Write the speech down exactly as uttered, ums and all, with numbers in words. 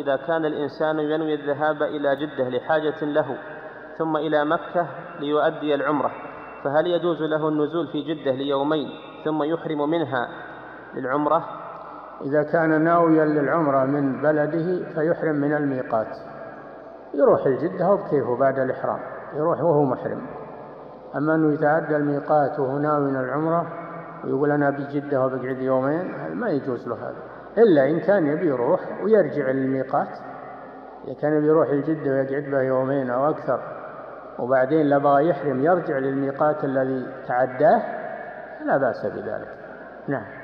إذا كان الإنسان ينوي الذهاب إلى جدة لحاجة له ثم إلى مكة ليؤدي العمرة، فهل يجوز له النزول في جدة ليومين ثم يحرم منها للعمرة؟ إذا كان ناويا للعمرة من بلده فيحرم من الميقات، يروح الجدة وبكيفه بعد الإحرام، يروح وهو محرم. أما أنه يتعدى الميقات وهو ناوي العمرة ويقول أنا بجدة وبقعد يومين، ما يجوز له هذا، إلا إن كان يبي يروح ويرجع للميقات. إذا كان يبي يروح الجدة ويقعد به يومين أو أكثر وبعدين لا بغى يحرم يرجع للميقات الذي تعداه، لا بأس بذلك. نعم.